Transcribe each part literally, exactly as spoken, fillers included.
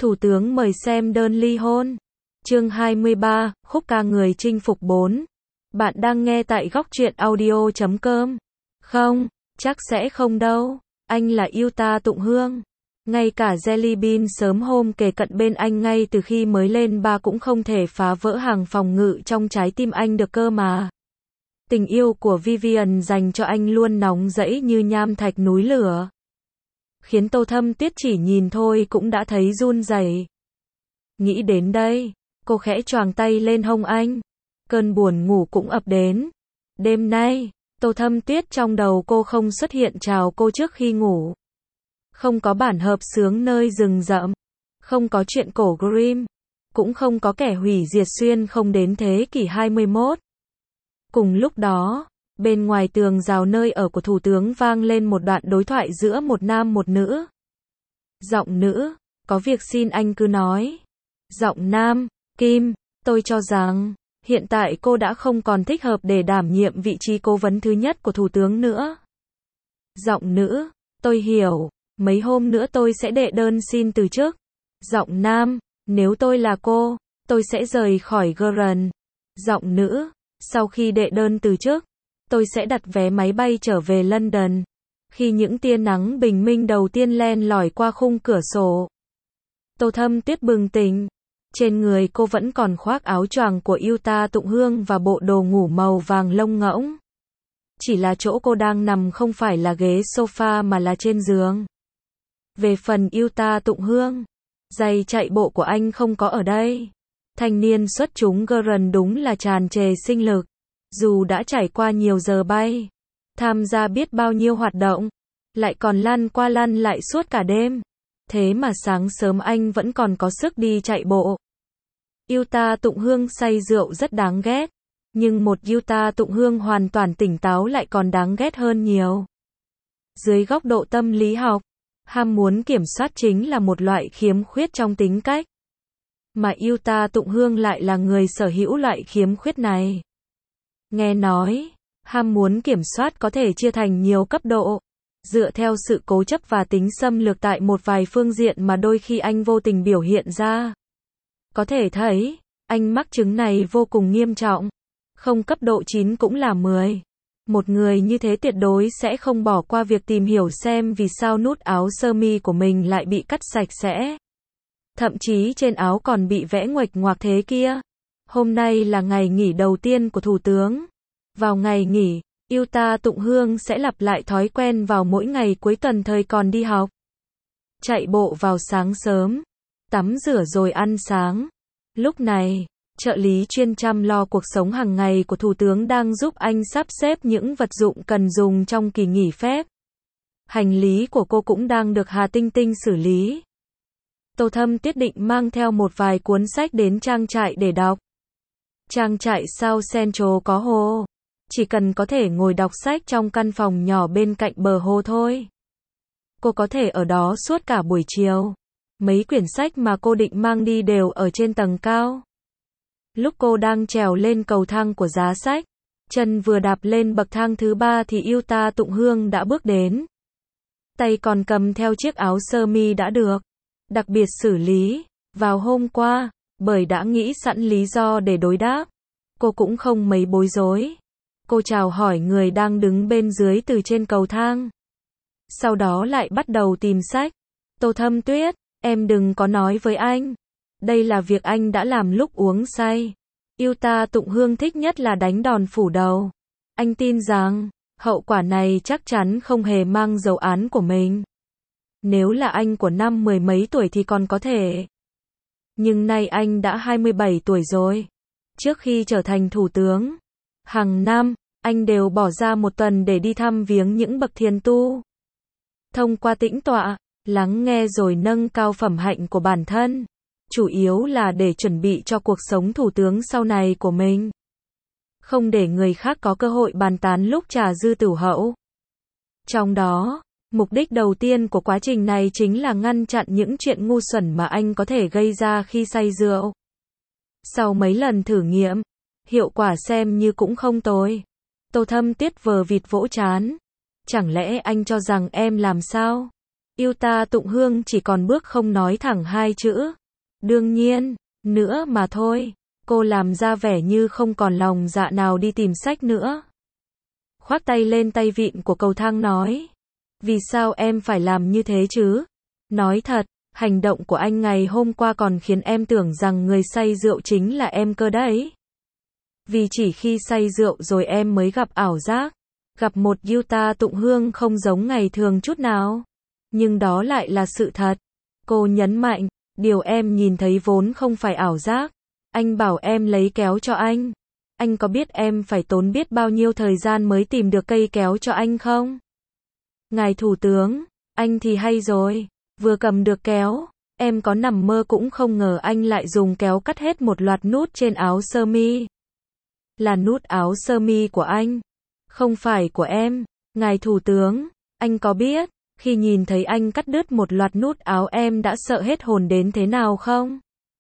Thủ tướng mời xem đơn ly hôn. Chương hai mươi ba, khúc ca người chinh phục bốn. Bạn đang nghe tại góc truyện audio chấm com. Không, chắc sẽ không đâu. Anh là Yuta Tụng Hương. Ngay cả Jelly Bean sớm hôm kề cận bên anh ngay từ khi mới lên ba cũng không thể phá vỡ hàng phòng ngự trong trái tim anh được cơ mà. Tình yêu của Vivian dành cho anh luôn nóng rẫy như nham thạch núi lửa, khiến Tô Thâm Tuyết chỉ nhìn thôi cũng đã thấy run rẩy. Nghĩ đến đây, cô khẽ choàng tay lên hông anh. Cơn buồn ngủ cũng ập đến. Đêm nay, Tô Thâm Tuyết trong đầu cô không xuất hiện chào cô trước khi ngủ. Không có bản hợp xướng nơi rừng rậm. Không có chuyện cổ Grimm. Cũng không có kẻ hủy diệt xuyên không đến thế kỷ hai mươi mốt. Cùng lúc đó, bên ngoài tường rào nơi ở của Thủ tướng vang lên một đoạn đối thoại giữa một nam một nữ. Giọng nữ, có việc xin anh cứ nói. Giọng nam, Kim, tôi cho rằng, hiện tại cô đã không còn thích hợp để đảm nhiệm vị trí cố vấn thứ nhất của Thủ tướng nữa. Giọng nữ, tôi hiểu, mấy hôm nữa tôi sẽ đệ đơn xin từ chức. Giọng nam, nếu tôi là cô, tôi sẽ rời khỏi Gren. Giọng nữ, sau khi đệ đơn từ chức, tôi sẽ đặt vé máy bay trở về London. Khi những tia nắng bình minh đầu tiên len lỏi qua khung cửa sổ, Tô Thâm Tuyết bừng tỉnh. Trên người cô vẫn còn khoác áo choàng của Yuta Tụng Hương và bộ đồ ngủ màu vàng lông ngỗng. Chỉ là chỗ cô đang nằm không phải là ghế sofa mà là trên giường. Về phần Yuta Tụng Hương, giày chạy bộ của anh không có ở đây. Thanh niên xuất chúng Gren đúng là tràn trề sinh lực. Dù đã trải qua nhiều giờ bay, tham gia biết bao nhiêu hoạt động, lại còn lăn qua lăn lại suốt cả đêm. Thế mà sáng sớm anh vẫn còn có sức đi chạy bộ. Yuta Tụng Hương say rượu rất đáng ghét. Nhưng một Yuta Tụng Hương hoàn toàn tỉnh táo lại còn đáng ghét hơn nhiều. Dưới góc độ tâm lý học, ham muốn kiểm soát chính là một loại khiếm khuyết trong tính cách. Mà Yuta Tụng Hương lại là người sở hữu loại khiếm khuyết này. Nghe nói, ham muốn kiểm soát có thể chia thành nhiều cấp độ, dựa theo sự cố chấp và tính xâm lược tại một vài phương diện mà đôi khi anh vô tình biểu hiện ra. Có thể thấy, anh mắc chứng này vô cùng nghiêm trọng. Không cấp độ chín cũng là mười. Một người như thế tuyệt đối sẽ không bỏ qua việc tìm hiểu xem vì sao nút áo sơ mi của mình lại bị cắt sạch sẽ. Thậm chí trên áo còn bị vẽ nguệch ngoạc thế kia. Hôm nay là ngày nghỉ đầu tiên của Thủ tướng. Vào ngày nghỉ, Yuta Tụng Hương sẽ lặp lại thói quen vào mỗi ngày cuối tuần thời còn đi học. Chạy bộ vào sáng sớm, tắm rửa rồi ăn sáng. Lúc này, trợ lý chuyên chăm lo cuộc sống hàng ngày của Thủ tướng đang giúp anh sắp xếp những vật dụng cần dùng trong kỳ nghỉ phép. Hành lý của cô cũng đang được Hà Tinh Tinh xử lý. Tô Thâm Tuyết định mang theo một vài cuốn sách đến trang trại để đọc. Trang trại South Central có hồ. Chỉ cần có thể ngồi đọc sách trong căn phòng nhỏ bên cạnh bờ hồ thôi. Cô có thể ở đó suốt cả buổi chiều. Mấy quyển sách mà cô định mang đi đều ở trên tầng cao. Lúc cô đang trèo lên cầu thang của giá sách, chân vừa đạp lên bậc thang thứ ba thì Yuta Tụng Hương đã bước đến. Tay còn cầm theo chiếc áo sơ mi đã được đặc biệt xử lý vào hôm qua, bởi đã nghĩ sẵn lý do để đối đáp. Cô cũng không mấy bối rối. Cô chào hỏi người đang đứng bên dưới từ trên cầu thang. Sau đó lại bắt đầu tìm sách. Tô Thâm Tuyết, em đừng có nói với anh. Đây là việc anh đã làm lúc uống say. Yuta Tụng Hương thích nhất là đánh đòn phủ đầu. Anh tin rằng, hậu quả này chắc chắn không hề mang dấu án của mình. Nếu là anh của năm mười mấy tuổi thì còn có thể. Nhưng nay anh đã hai mươi bảy tuổi rồi. Trước khi trở thành thủ tướng, hàng năm, anh đều bỏ ra một tuần để đi thăm viếng những bậc thiền tu. Thông qua tĩnh tọa, lắng nghe rồi nâng cao phẩm hạnh của bản thân. Chủ yếu là để chuẩn bị cho cuộc sống thủ tướng sau này của mình. Không để người khác có cơ hội bàn tán lúc trà dư tửu hậu. Trong đó, mục đích đầu tiên của quá trình này chính là ngăn chặn những chuyện ngu xuẩn mà anh có thể gây ra khi say rượu. Sau mấy lần thử nghiệm, hiệu quả xem như cũng không tồi. Tô Thâm Tuyết vờ vịt vỗ trán. Chẳng lẽ anh cho rằng em làm sao? Yuta Tụng Hương chỉ còn bước không nói thẳng hai chữ. Đương nhiên, nữa mà thôi. Cô làm ra vẻ như không còn lòng dạ nào đi tìm sách nữa. Khoác tay lên tay vịn của cầu thang nói. Vì sao em phải làm như thế chứ? Nói thật, hành động của anh ngày hôm qua còn khiến em tưởng rằng người say rượu chính là em cơ đấy. Vì chỉ khi say rượu rồi em mới gặp ảo giác. Gặp một Yuta Tụng Hương không giống ngày thường chút nào. Nhưng đó lại là sự thật. Cô nhấn mạnh, điều em nhìn thấy vốn không phải ảo giác. Anh bảo em lấy kéo cho anh. Anh có biết em phải tốn biết bao nhiêu thời gian mới tìm được cây kéo cho anh không? Ngài Thủ tướng, anh thì hay rồi. Vừa cầm được kéo, em có nằm mơ cũng không ngờ anh lại dùng kéo cắt hết một loạt nút trên áo sơ mi. Là nút áo sơ mi của anh, không phải của em. Ngài Thủ tướng, anh có biết, khi nhìn thấy anh cắt đứt một loạt nút áo em đã sợ hết hồn đến thế nào không?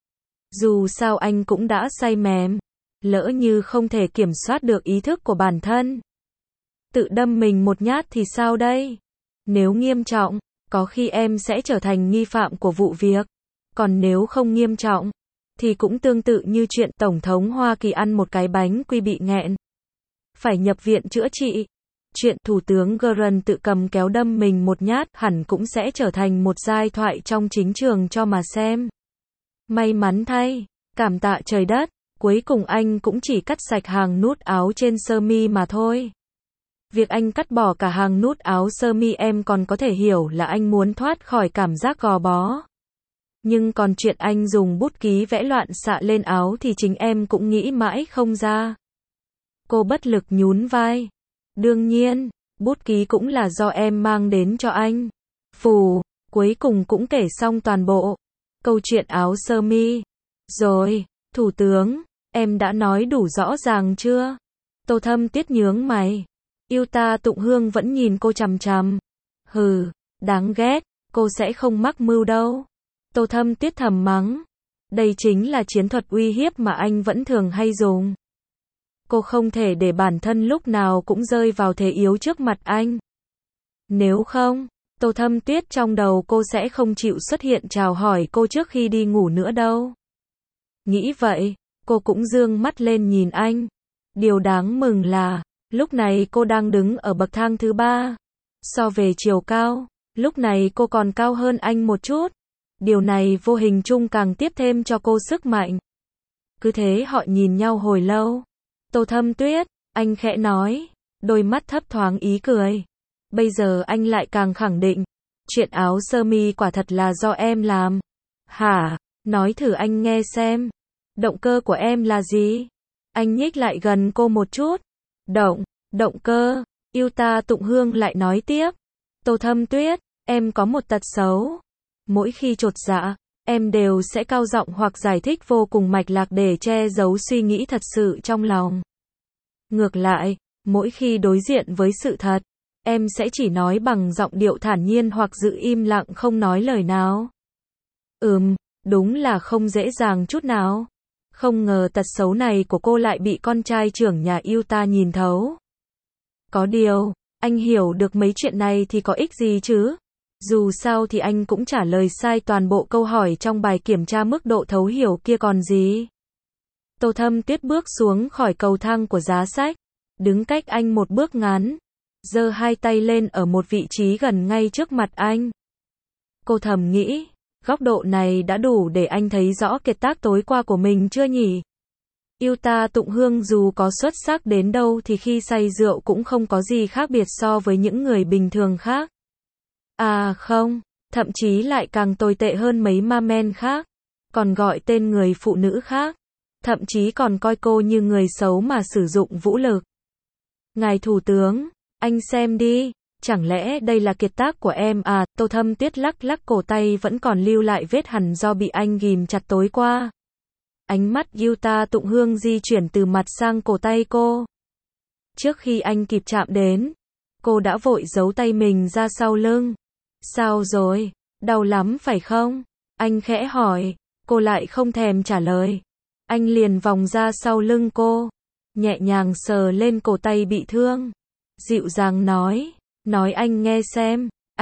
Dù sao anh cũng đã say mềm, lỡ như không thể kiểm soát được ý thức của bản thân. Tự đâm mình một nhát thì sao đây? Nếu nghiêm trọng, có khi em sẽ trở thành nghi phạm của vụ việc. Còn nếu không nghiêm trọng, thì cũng tương tự như chuyện Tổng thống Hoa Kỳ ăn một cái bánh quy bị nghẹn. Phải nhập viện chữa trị. Chuyện Thủ tướng Grant tự cầm kéo đâm mình một nhát hẳn cũng sẽ trở thành một giai thoại trong chính trường cho mà xem. May mắn thay, cảm tạ trời đất, cuối cùng anh cũng chỉ cắt sạch hàng nút áo trên sơ mi mà thôi. Việc anh cắt bỏ cả hàng nút áo sơ mi em còn có thể hiểu là anh muốn thoát khỏi cảm giác gò bó. Nhưng còn chuyện anh dùng bút ký vẽ loạn xạ lên áo thì chính em cũng nghĩ mãi không ra. Cô bất lực nhún vai. Đương nhiên, bút ký cũng là do em mang đến cho anh. Phù, cuối cùng cũng kể xong toàn bộ câu chuyện áo sơ mi. Rồi, Thủ tướng, em đã nói đủ rõ ràng chưa? Tô Thâm Tuyết nhướng mày. Yuta Tụng Hương vẫn nhìn cô chằm chằm. Hừ, đáng ghét, cô sẽ không mắc mưu đâu. Tô Thâm Tuyết thầm mắng. Đây chính là chiến thuật uy hiếp mà anh vẫn thường hay dùng. Cô không thể để bản thân lúc nào cũng rơi vào thế yếu trước mặt anh. Nếu không, Tô Thâm Tuyết trong đầu cô sẽ không chịu xuất hiện chào hỏi cô trước khi đi ngủ nữa đâu. Nghĩ vậy, cô cũng dương mắt lên nhìn anh. Điều đáng mừng là, lúc này cô đang đứng ở bậc thang thứ ba. So về chiều cao, lúc này cô còn cao hơn anh một chút. Điều này vô hình chung càng tiếp thêm cho cô sức mạnh. Cứ thế họ nhìn nhau hồi lâu. Tô Thâm Tuyết, anh khẽ nói, đôi mắt thấp thoáng ý cười. Bây giờ anh lại càng khẳng định, chuyện áo sơ mi quả thật là do em làm. Hả? Nói thử anh nghe xem. Động cơ của em là gì? Anh nhích lại gần cô một chút. Động, động cơ. Yuta Tụng Hương lại nói tiếp. Tô Thâm Tuyết, em có một tật xấu. Mỗi khi chột dạ, em đều sẽ cao giọng hoặc giải thích vô cùng mạch lạc để che giấu suy nghĩ thật sự trong lòng. Ngược lại, mỗi khi đối diện với sự thật, em sẽ chỉ nói bằng giọng điệu thản nhiên hoặc giữ im lặng không nói lời nào. Ừm, đúng là không dễ dàng chút nào. Không ngờ tật xấu này của cô lại bị con trai trưởng nhà Yuta nhìn thấu. Có điều, anh hiểu được mấy chuyện này thì có ích gì chứ? Dù sao thì anh cũng trả lời sai toàn bộ câu hỏi trong bài kiểm tra mức độ thấu hiểu kia còn gì. Tô Thâm Tuyết bước xuống khỏi cầu thang của giá sách, đứng cách anh một bước ngắn, giơ hai tay lên ở một vị trí gần ngay trước mặt anh. Cô thầm nghĩ, góc độ này đã đủ để anh thấy rõ kiệt tác tối qua của mình chưa nhỉ? Yuta Tụng Hương dù có xuất sắc đến đâu thì khi say rượu cũng không có gì khác biệt so với những người bình thường khác. À không, thậm chí lại càng tồi tệ hơn mấy ma men khác, còn gọi tên người phụ nữ khác, thậm chí còn coi cô như người xấu mà sử dụng vũ lực. Ngài Thủ tướng, anh xem đi, chẳng lẽ đây là kiệt tác của em à? Tô Thâm Tuyết lắc lắc cổ tay vẫn còn lưu lại vết hằn do bị anh ghim chặt tối qua. Ánh mắt Yuta Tụng Hương di chuyển từ mặt sang cổ tay cô. Trước khi anh kịp chạm đến, cô đã vội giấu tay mình ra sau lưng. Sao rồi? Đau lắm phải không? Anh khẽ hỏi, cô lại không thèm trả lời. Anh liền vòng ra sau lưng cô, nhẹ nhàng sờ lên cổ tay bị thương. Dịu dàng nói, nói anh nghe xem,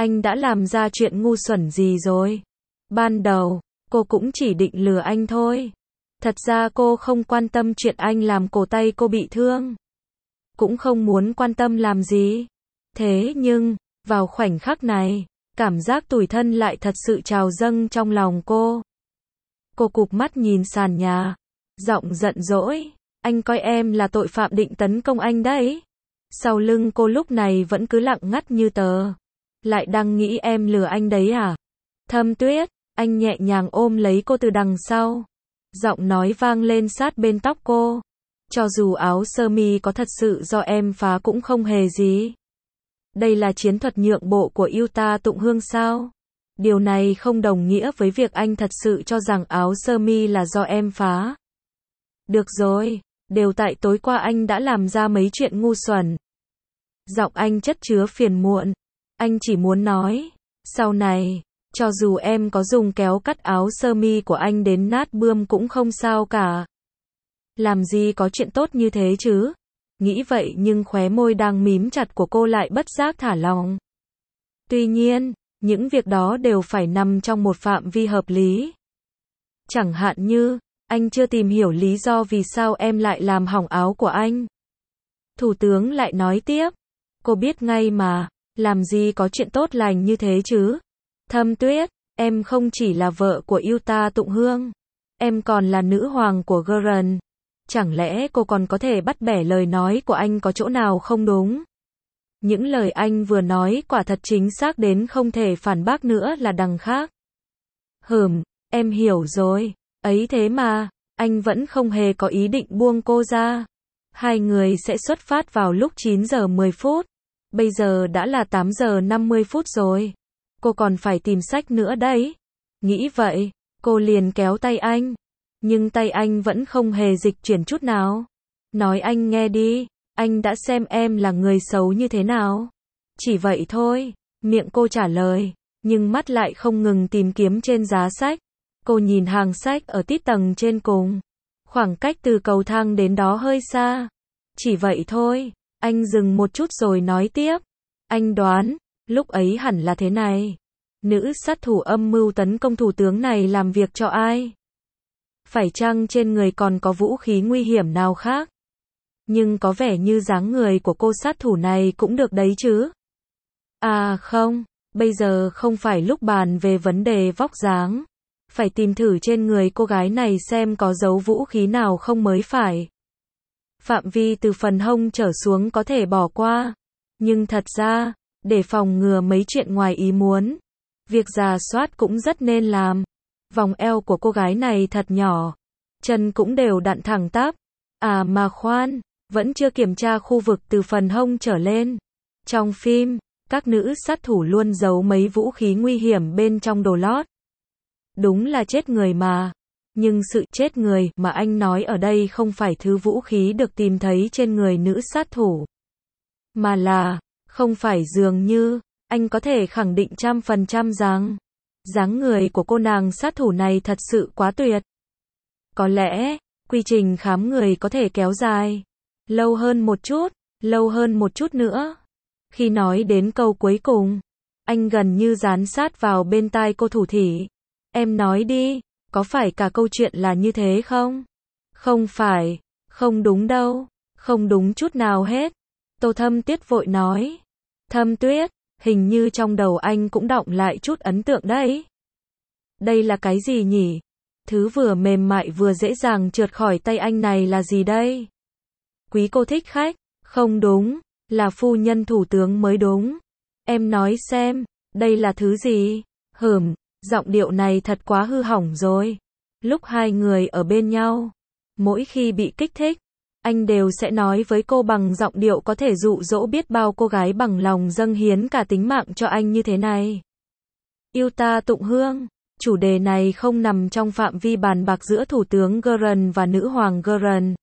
Anh đã làm ra chuyện ngu xuẩn gì rồi? Ban đầu, cô cũng chỉ định lừa anh thôi. Thật ra cô không quan tâm chuyện anh làm cổ tay cô bị thương. Cũng không muốn quan tâm làm gì. Thế nhưng, vào khoảnh khắc này, cảm giác tủi thân lại thật sự trào dâng trong lòng cô. Cô cụp mắt nhìn sàn nhà, giọng giận dỗi, anh coi em là tội phạm định tấn công anh đấy. Sau lưng cô lúc này vẫn cứ lặng ngắt như tờ. Lại đang nghĩ em lừa anh đấy à? Thâm Tuyết, anh nhẹ nhàng ôm lấy cô từ đằng sau. Giọng nói vang lên sát bên tóc cô. Cho dù áo sơ mi có thật sự do em phá cũng không hề gì. Đây là chiến thuật nhượng bộ của Yuta Tụng Hương sao? Điều này không đồng nghĩa với việc anh thật sự cho rằng áo sơ mi là do em phá. Được rồi, đều tại tối qua anh đã làm ra mấy chuyện ngu xuẩn. Giọng anh chất chứa phiền muộn. Anh chỉ muốn nói, sau này, cho dù em có dùng kéo cắt áo sơ mi của anh đến nát bươm cũng không sao cả. Làm gì có chuyện tốt như thế chứ? Nghĩ vậy nhưng khóe môi đang mím chặt của cô lại bất giác thả lỏng. Tuy nhiên, những việc đó đều phải nằm trong một phạm vi hợp lý. Chẳng hạn như, anh chưa tìm hiểu lý do vì sao em lại làm hỏng áo của anh. Thủ tướng lại nói tiếp, cô biết ngay mà, làm gì có chuyện tốt lành như thế chứ. Thâm Tuyết, em không chỉ là vợ của Yuta Tụng Hương, em còn là nữ hoàng của Gurren. Chẳng lẽ cô còn có thể bắt bẻ lời nói của anh có chỗ nào không đúng? Những lời anh vừa nói quả thật chính xác đến không thể phản bác nữa là đằng khác. Hừm, em hiểu rồi. Ấy thế mà, anh vẫn không hề có ý định buông cô ra. Hai người sẽ xuất phát vào lúc chín giờ mười phút. Bây giờ đã là tám giờ năm mươi phút rồi. Cô còn phải tìm sách nữa đấy. Nghĩ vậy, cô liền kéo tay anh. Nhưng tay anh vẫn không hề dịch chuyển chút nào. Nói anh nghe đi, anh đã xem em là người xấu như thế nào. Chỉ vậy thôi, miệng cô trả lời, nhưng mắt lại không ngừng tìm kiếm trên giá sách. Cô nhìn hàng sách ở tít tầng trên cùng. Khoảng cách từ cầu thang đến đó hơi xa. Chỉ vậy thôi, anh dừng một chút rồi nói tiếp. Anh đoán, lúc ấy hẳn là thế này. Nữ sát thủ âm mưu tấn công thủ tướng này làm việc cho ai? Phải chăng trên người còn có vũ khí nguy hiểm nào khác? Nhưng có vẻ như dáng người của cô sát thủ này cũng được đấy chứ? À không, bây giờ không phải lúc bàn về vấn đề vóc dáng. Phải tìm thử trên người cô gái này xem có dấu vũ khí nào không mới phải. Phạm vi từ phần hông trở xuống có thể bỏ qua. Nhưng thật ra, để phòng ngừa mấy chuyện ngoài ý muốn, việc rà soát cũng rất nên làm. Vòng eo của cô gái này thật nhỏ. Chân cũng đều đặn thẳng tắp. À mà khoan, vẫn chưa kiểm tra khu vực từ phần hông trở lên. Trong phim, các nữ sát thủ luôn giấu mấy vũ khí nguy hiểm bên trong đồ lót. Đúng là chết người mà. Nhưng sự chết người mà anh nói ở đây không phải thứ vũ khí được tìm thấy trên người nữ sát thủ. Mà là, không phải dường như, anh có thể khẳng định trăm phần trăm rằng, dáng người của cô nàng sát thủ này thật sự quá tuyệt. Có lẽ, quy trình khám người có thể kéo dài. Lâu hơn một chút, lâu hơn một chút nữa. Khi nói đến câu cuối cùng, anh gần như dán sát vào bên tai cô thủ thỉ. Em nói đi, có phải cả câu chuyện là như thế không? Không phải, không đúng đâu, không đúng chút nào hết. Tô Thâm Tuyết vội nói. Thâm Tuyết, hình như trong đầu anh cũng đọng lại chút ấn tượng đấy. Đây là cái gì nhỉ? Thứ vừa mềm mại vừa dễ dàng trượt khỏi tay anh này là gì đây? Quý cô thích khách, không đúng, là phu nhân thủ tướng mới đúng. Em nói xem, đây là thứ gì? Hừm, giọng điệu này thật quá hư hỏng rồi. Lúc hai người ở bên nhau, mỗi khi bị kích thích, anh đều sẽ nói với cô bằng giọng điệu có thể dụ dỗ biết bao cô gái bằng lòng dâng hiến cả tính mạng cho anh như thế này. Yuta Tụng Hương, chủ đề này không nằm trong phạm vi bàn bạc giữa thủ tướng Gurren và nữ hoàng Gurren.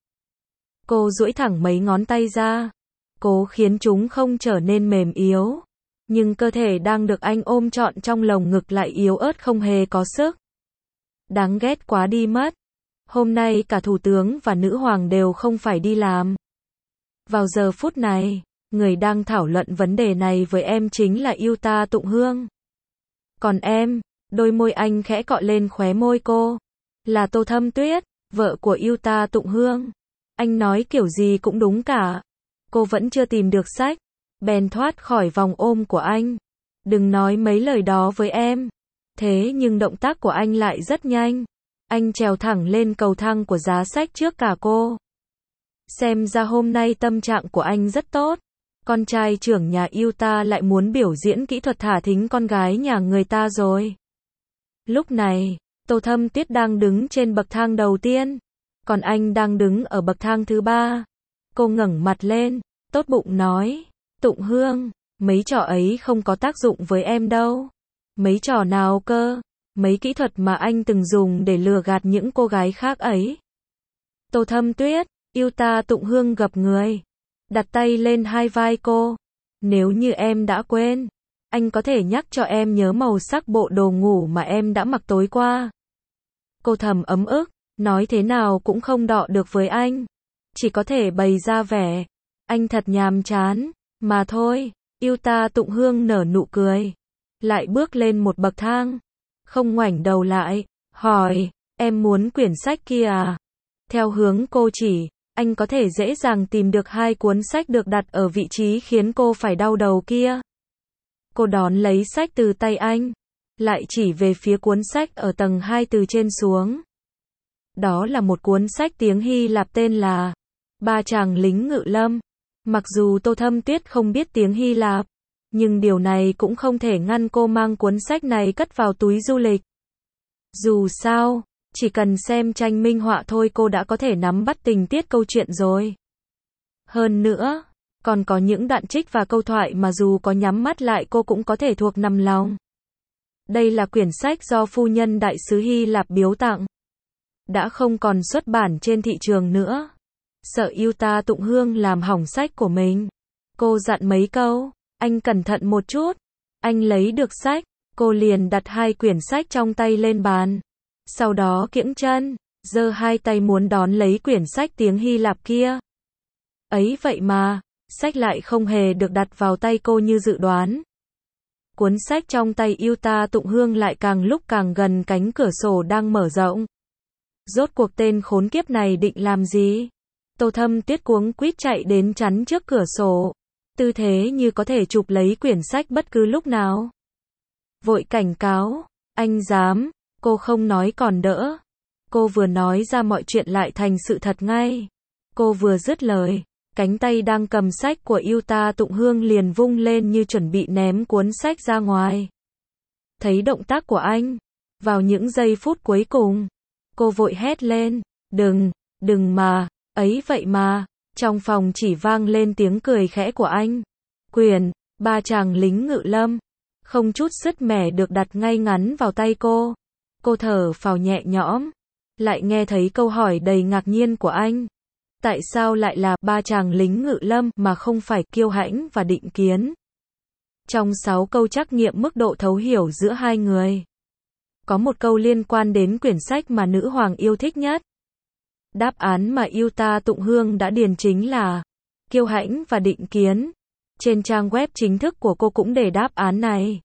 Cô duỗi thẳng mấy ngón tay ra, cố khiến chúng không trở nên mềm yếu. Nhưng cơ thể đang được anh ôm trọn trong lồng ngực lại yếu ớt không hề có sức. Đáng ghét quá đi mất. Hôm nay cả thủ tướng và nữ hoàng đều không phải đi làm. Vào giờ phút này, Người đang thảo luận vấn đề này với em chính là Yêu Ta Tụng Hương. Còn em, đôi môi anh khẽ cọ lên khóe môi cô. Là Tô Thâm Tuyết, vợ của Yêu Ta Tụng Hương. Anh nói kiểu gì cũng đúng cả. Cô vẫn chưa tìm được sách, bèn thoát khỏi vòng ôm của anh. Đừng nói mấy lời đó với em. Thế nhưng động tác của anh lại rất nhanh. Anh trèo thẳng lên cầu thang của giá sách trước cả cô. Xem ra hôm nay tâm trạng của anh rất tốt. Con trai trưởng nhà Yêu Ta lại muốn biểu diễn kỹ thuật thả thính con gái nhà người ta rồi. Lúc này, Tô Thâm Tuyết đang đứng trên bậc thang đầu tiên, còn anh đang đứng ở bậc thang thứ ba. Cô ngẩng mặt lên, tốt bụng nói, Tụng Hương, mấy trò ấy không có tác dụng với em đâu. Mấy trò nào cơ? Mấy kỹ thuật mà anh từng dùng để lừa gạt những cô gái khác ấy. Tô Thâm Tuyết, Yêu Ta Tụng Hương gập người, đặt tay lên hai vai cô. Nếu như em đã quên, anh có thể nhắc cho em nhớ màu sắc bộ đồ ngủ mà em đã mặc tối qua. Cô thầm ấm ức, nói thế nào cũng không đọ được với anh. Chỉ có thể bày ra vẻ, anh thật nhàm chán, mà thôi. Yêu Ta Tụng Hương nở nụ cười, lại bước lên một bậc thang, không ngoảnh đầu lại, hỏi, em muốn quyển sách kia à? Theo hướng cô chỉ, anh có thể dễ dàng tìm được hai cuốn sách được đặt ở vị trí khiến cô phải đau đầu kia. Cô đón lấy sách từ tay anh, lại chỉ về phía cuốn sách ở tầng hai từ trên xuống. Đó là một cuốn sách tiếng Hy Lạp tên là Ba Chàng Lính Ngự Lâm. Mặc dù Tô Thâm Tuyết không biết tiếng Hy Lạp, nhưng điều này cũng không thể ngăn cô mang cuốn sách này cất vào túi du lịch. Dù sao, chỉ cần xem tranh minh họa thôi cô đã có thể nắm bắt tình tiết câu chuyện rồi. Hơn nữa, còn có những đoạn trích và câu thoại mà dù có nhắm mắt lại cô cũng có thể thuộc nằm lòng. Đây là quyển sách do phu nhân đại sứ Hy Lạp biếu tặng. Đã không còn xuất bản trên thị trường nữa. Sợ Yêu Ta Tụng Hương làm hỏng sách của mình. Cô dặn mấy câu, anh cẩn thận một chút. Anh lấy được sách, cô liền đặt hai quyển sách trong tay lên bàn. Sau đó kiễng chân, giơ hai tay muốn đón lấy quyển sách tiếng Hy Lạp kia. Ấy vậy mà, sách lại không hề được đặt vào tay cô như dự đoán. Cuốn sách trong tay Yêu Ta Tụng Hương lại càng lúc càng gần cánh cửa sổ đang mở rộng. Rốt cuộc tên khốn kiếp này định làm gì? Tô Thâm Tuyết cuống quýt chạy đến chắn trước cửa sổ, tư thế như có thể chụp lấy quyển sách bất cứ lúc nào. Vội cảnh cáo, anh dám, cô không nói còn đỡ. Cô vừa nói ra mọi chuyện lại thành sự thật ngay. Cô vừa dứt lời, cánh tay đang cầm sách của Yêu Ta Tụng Hương liền vung lên như chuẩn bị ném cuốn sách ra ngoài. Thấy động tác của anh, vào những giây phút cuối cùng, cô vội hét lên, đừng, đừng mà, ấy vậy mà, trong phòng chỉ vang lên tiếng cười khẽ của anh. Quyển, Ba Chàng Lính Ngự Lâm, không chút sứt mẻ được đặt ngay ngắn vào tay cô. Cô thở phào nhẹ nhõm, lại nghe thấy câu hỏi đầy ngạc nhiên của anh. Tại sao lại là Ba Chàng Lính Ngự Lâm mà không phải Kiêu Hãnh và Định Kiến? Trong sáu câu trắc nghiệm mức độ thấu hiểu giữa hai người, có một câu liên quan đến quyển sách mà nữ hoàng yêu thích nhất. Đáp án mà Yêu Ta Tụng Hương đã điền chính là Kiêu Hãnh và Định Kiến. Trên trang web chính thức của cô cũng để đáp án này.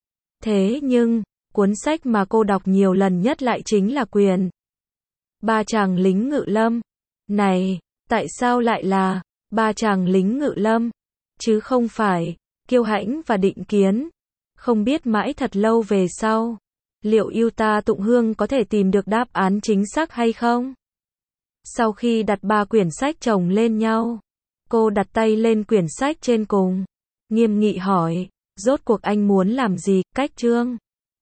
Thế nhưng, cuốn sách mà cô đọc nhiều lần nhất lại chính là quyển Ba Chàng Lính Ngự Lâm. Này, tại sao lại là Ba Chàng Lính Ngự Lâm, chứ không phải Kiêu Hãnh và Định Kiến? Không biết mãi thật lâu về sau, liệu Yêu Ta Tụng Hương có thể tìm được đáp án chính xác hay không? Sau khi đặt ba quyển sách chồng lên nhau, cô đặt tay lên quyển sách trên cùng, nghiêm nghị hỏi, rốt cuộc anh muốn làm gì? Cách chương